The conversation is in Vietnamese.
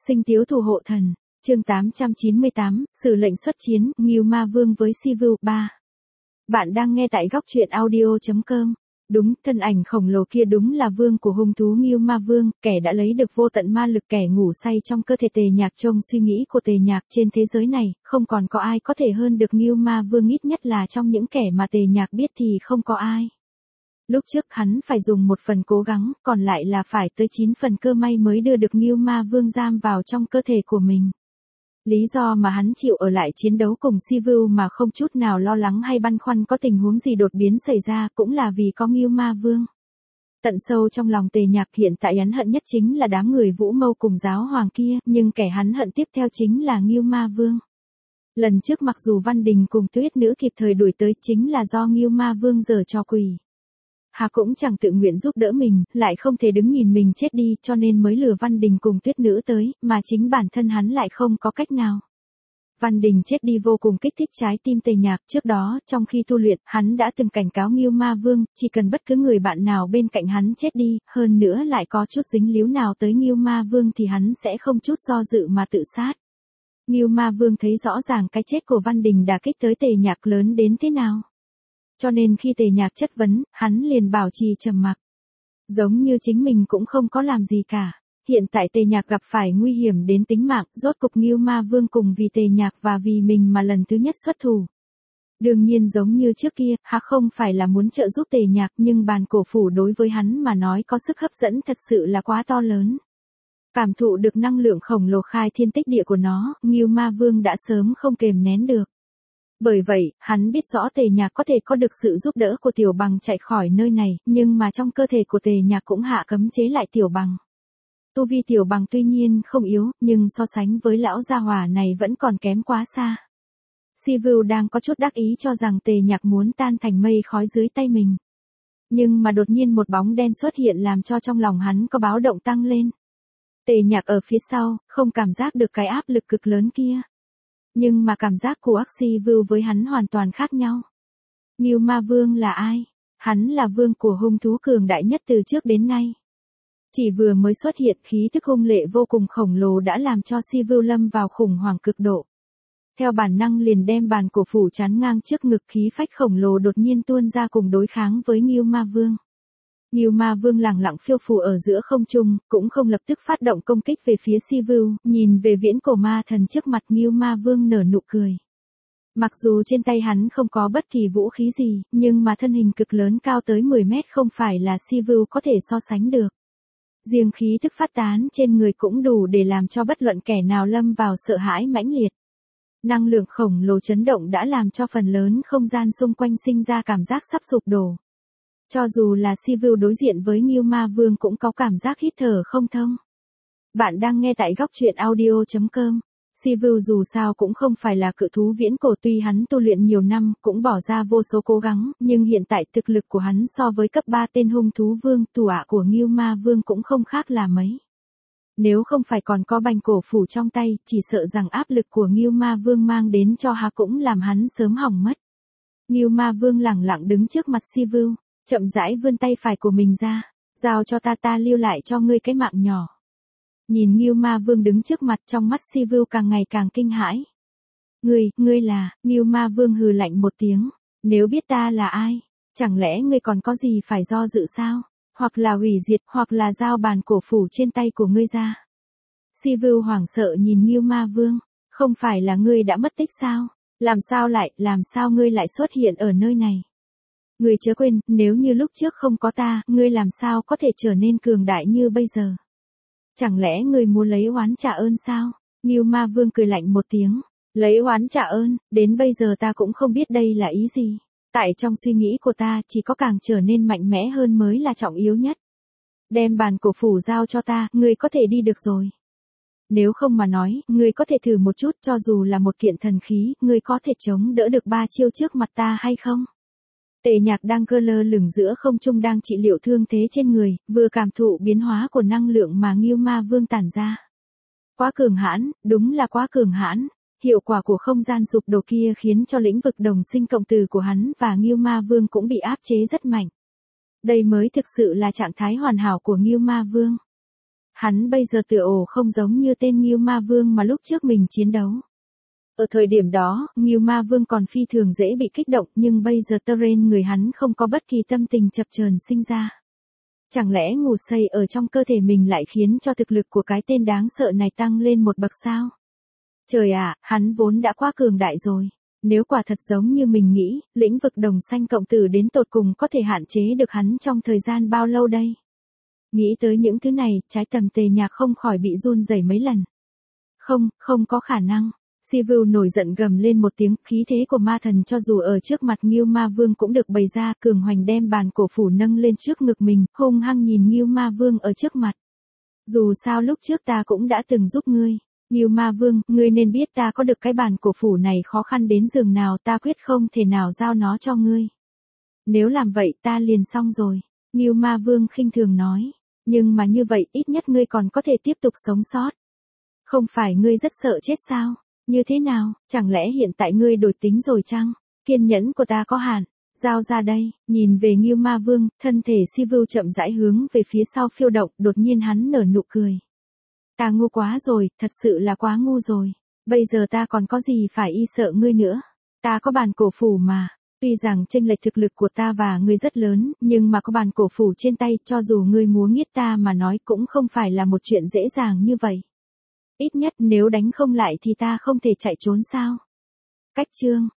Sinh tiếu thủ hộ thần. Chương 898, Sử lệnh xuất chiến, Ngưu Ma Vương với Sivu 3. Bạn đang nghe tại góc truyện audio.com. Đúng, thân ảnh khổng lồ kia đúng là vương của hung thú Ngưu Ma Vương, kẻ đã lấy được vô tận ma lực, kẻ ngủ say trong cơ thể Tề Nhạc. Trong suy nghĩ của Tề Nhạc, trên thế giới này, không còn có ai có thể hơn được Ngưu Ma Vương, ít nhất là trong những kẻ mà Tề Nhạc biết thì không có ai. Lúc trước hắn phải dùng 1 phần cố gắng, còn lại là phải tới 9 phần cơ may mới đưa được Ngưu Ma Vương giam vào trong cơ thể của mình. Lý do mà hắn chịu ở lại chiến đấu cùng Sivu mà không chút nào lo lắng hay băn khoăn có tình huống gì đột biến xảy ra cũng là vì có Ngưu Ma Vương. Tận sâu trong lòng Tề Nhạc hiện tại hắn hận nhất chính là đám người Vũ Mâu cùng giáo hoàng kia, nhưng kẻ hắn hận tiếp theo chính là Ngưu Ma Vương. Lần trước mặc dù Văn Đình cùng Tuyết Nữ kịp thời đuổi tới chính là do Ngưu Ma Vương giở trò quỷ. Hà cũng chẳng tự nguyện giúp đỡ mình, lại không thể đứng nhìn mình chết đi, cho nên mới lừa Văn Đình cùng Tuyết Nữ tới, mà chính bản thân hắn lại không có cách nào. Văn Đình chết đi vô cùng kích thích trái tim Tề Nhạc. Trước đó, trong khi tu luyện, hắn đã từng cảnh cáo Ngưu Ma Vương, chỉ cần bất cứ người bạn nào bên cạnh hắn chết đi, hơn nữa lại có chút dính líu nào tới Ngưu Ma Vương thì hắn sẽ không chút do dự mà tự sát. Ngưu Ma Vương thấy rõ ràng cái chết của Văn Đình đả kích tới Tề Nhạc lớn đến thế nào. Cho nên khi Tề Nhạc chất vấn, hắn liền bảo trì trầm mặc. Giống như chính mình cũng không có làm gì cả. Hiện tại Tề Nhạc gặp phải nguy hiểm đến tính mạng, rốt cục Ngưu Ma Vương cùng vì Tề Nhạc và vì mình mà lần thứ nhất xuất thủ. Đương nhiên giống như trước kia, hắn không phải là muốn trợ giúp Tề Nhạc, nhưng bàn cổ phủ đối với hắn mà nói có sức hấp dẫn thật sự là quá to lớn. Cảm thụ được năng lượng khổng lồ khai thiên tích địa của nó, Ngưu Ma Vương đã sớm không kềm nén được. Bởi vậy, hắn biết rõ Tề Nhạc có thể có được sự giúp đỡ của Tiểu Bằng chạy khỏi nơi này, nhưng mà trong cơ thể của Tề Nhạc cũng hạ cấm chế lại Tiểu Bằng. Tu vi Tiểu Bằng tuy nhiên không yếu, nhưng so sánh với lão gia hỏa này vẫn còn kém quá xa. Sivu đang có chút đắc ý cho rằng Tề Nhạc muốn tan thành mây khói dưới tay mình. Nhưng mà đột nhiên một bóng đen xuất hiện làm cho trong lòng hắn có báo động tăng lên. Tề Nhạc ở phía sau, không cảm giác được cái áp lực cực lớn kia. Nhưng mà cảm giác của Sivu với hắn hoàn toàn khác nhau. Ngưu Ma Vương là ai? Hắn là vương của hung thú cường đại nhất từ trước đến nay. Chỉ vừa mới xuất hiện khí tức hung lệ vô cùng khổng lồ đã làm cho Sivu lâm vào khủng hoảng cực độ. Theo bản năng liền đem bàn cổ phủ chắn ngang trước ngực, khí phách khổng lồ đột nhiên tuôn ra cùng đối kháng với Ngưu Ma Vương. Ngưu Ma Vương lẳng lặng phiêu phù ở giữa không trung, cũng không lập tức phát động công kích về phía Sivu, nhìn về viễn cổ ma thần trước mặt. Ngưu Ma Vương nở nụ cười. Mặc dù trên tay hắn không có bất kỳ vũ khí gì, nhưng mà thân hình cực lớn cao tới 10 mét không phải là Sivu có thể so sánh được. Riêng khí thức phát tán trên người cũng đủ để làm cho bất luận kẻ nào lâm vào sợ hãi mãnh liệt. Năng lượng khổng lồ chấn động đã làm cho phần lớn không gian xung quanh sinh ra cảm giác sắp sụp đổ. Cho dù là Sivu đối diện với Ngưu Ma Vương cũng có cảm giác hít thở không thông. Bạn đang nghe tại góc truyện audio.com. Sivu dù sao cũng không phải là cự thú viễn cổ, tuy hắn tu luyện nhiều năm, cũng bỏ ra vô số cố gắng, nhưng hiện tại thực lực của hắn so với cấp 3 tên hung thú vương, thủ hạ của Ngưu Ma Vương cũng không khác là mấy. Nếu không phải còn có bành cổ phủ trong tay, chỉ sợ rằng áp lực của Ngưu Ma Vương mang đến cho hắn cũng làm hắn sớm hỏng mất. Ngưu Ma Vương lẳng lặng đứng trước mặt Sivu. Chậm rãi vươn tay phải của mình ra, giao cho ta lưu lại cho ngươi cái mạng nhỏ. Nhìn Ngưu Ma Vương đứng trước mặt, trong mắt Sivu càng ngày càng kinh hãi. Ngươi là? Ngưu Ma Vương hừ lạnh một tiếng. Nếu biết ta là ai, chẳng lẽ ngươi còn có gì phải do dự sao? Hoặc là hủy diệt, hoặc là giao bàn cổ phủ trên tay của ngươi ra. Sivu hoảng sợ nhìn Ngưu Ma Vương. Không phải là ngươi đã mất tích sao? Làm sao ngươi lại xuất hiện ở nơi này? Ngươi chớ quên, nếu như lúc trước không có ta, ngươi làm sao có thể trở nên cường đại như bây giờ? Chẳng lẽ ngươi muốn lấy oán trả ơn sao? Ngưu Ma Vương cười lạnh một tiếng. Lấy oán trả ơn, đến bây giờ ta cũng không biết đây là ý gì. Tại trong suy nghĩ của ta, chỉ có càng trở nên mạnh mẽ hơn mới là trọng yếu nhất. Đem bàn cổ phủ giao cho ta, ngươi có thể đi được rồi. Nếu không mà nói, ngươi có thể thử một chút, cho dù là một kiện thần khí, ngươi có thể chống đỡ được 3 chiêu trước mặt ta hay không? Tề Nhạc đang cơ lơ lửng giữa không trung đang trị liệu thương thế trên người, vừa cảm thụ biến hóa của năng lượng mà Ngưu Ma Vương tản ra. Quá cường hãn, đúng là quá cường hãn. Hiệu quả của không gian sụp đổ kia khiến cho lĩnh vực đồng sinh cộng tử của hắn và Ngưu Ma Vương cũng bị áp chế rất mạnh. Đây mới thực sự là trạng thái hoàn hảo của Ngưu Ma Vương. Hắn bây giờ tựa ổ không giống như tên Ngưu Ma Vương mà lúc trước mình chiến đấu. Ở thời điểm đó, Ngưu Ma Vương còn phi thường dễ bị kích động, nhưng bây giờ trên người hắn không có bất kỳ tâm tình chập chờn sinh ra. Chẳng lẽ ngủ say ở trong cơ thể mình lại khiến cho thực lực của cái tên đáng sợ này tăng lên một bậc sao? Trời ạ, hắn vốn đã quá cường đại rồi. Nếu quả thật giống như mình nghĩ, lĩnh vực đồng xanh cộng tử đến tột cùng có thể hạn chế được hắn trong thời gian bao lâu đây? Nghĩ tới những thứ này, trái tim Tề Nhạc không khỏi bị run rẩy mấy lần. Không có khả năng. Sivu nổi giận gầm lên một tiếng, khí thế của ma thần cho dù ở trước mặt Ngưu Ma Vương cũng được bày ra, cường hoành đem bàn cổ phủ nâng lên trước ngực mình, hung hăng nhìn Ngưu Ma Vương ở trước mặt. Dù sao lúc trước ta cũng đã từng giúp ngươi. Ngưu Ma Vương, ngươi nên biết ta có được cái bàn cổ phủ này khó khăn đến giường nào, ta quyết không thể nào giao nó cho ngươi. Nếu làm vậy ta liền xong rồi. Ngưu Ma Vương khinh thường nói. Nhưng mà như vậy ít nhất ngươi còn có thể tiếp tục sống sót. Không phải ngươi rất sợ chết sao? Như thế nào, chẳng lẽ hiện tại ngươi đổi tính rồi chăng? Kiên nhẫn của ta có hạn. Giao ra đây, nhìn về Ngưu Ma Vương, thân thể Sivu chậm rãi hướng về phía sau phiêu động, đột nhiên hắn nở nụ cười. Ta ngu quá rồi, thật sự là quá ngu rồi. Bây giờ ta còn có gì phải y sợ ngươi nữa. Ta có bàn cổ phủ mà. Tuy rằng chênh lệch thực lực của ta và ngươi rất lớn, nhưng mà có bàn cổ phủ trên tay, cho dù ngươi muốn giết ta mà nói cũng không phải là một chuyện dễ dàng như vậy. Ít nhất nếu đánh không lại thì ta không thể chạy trốn sao. Cách chương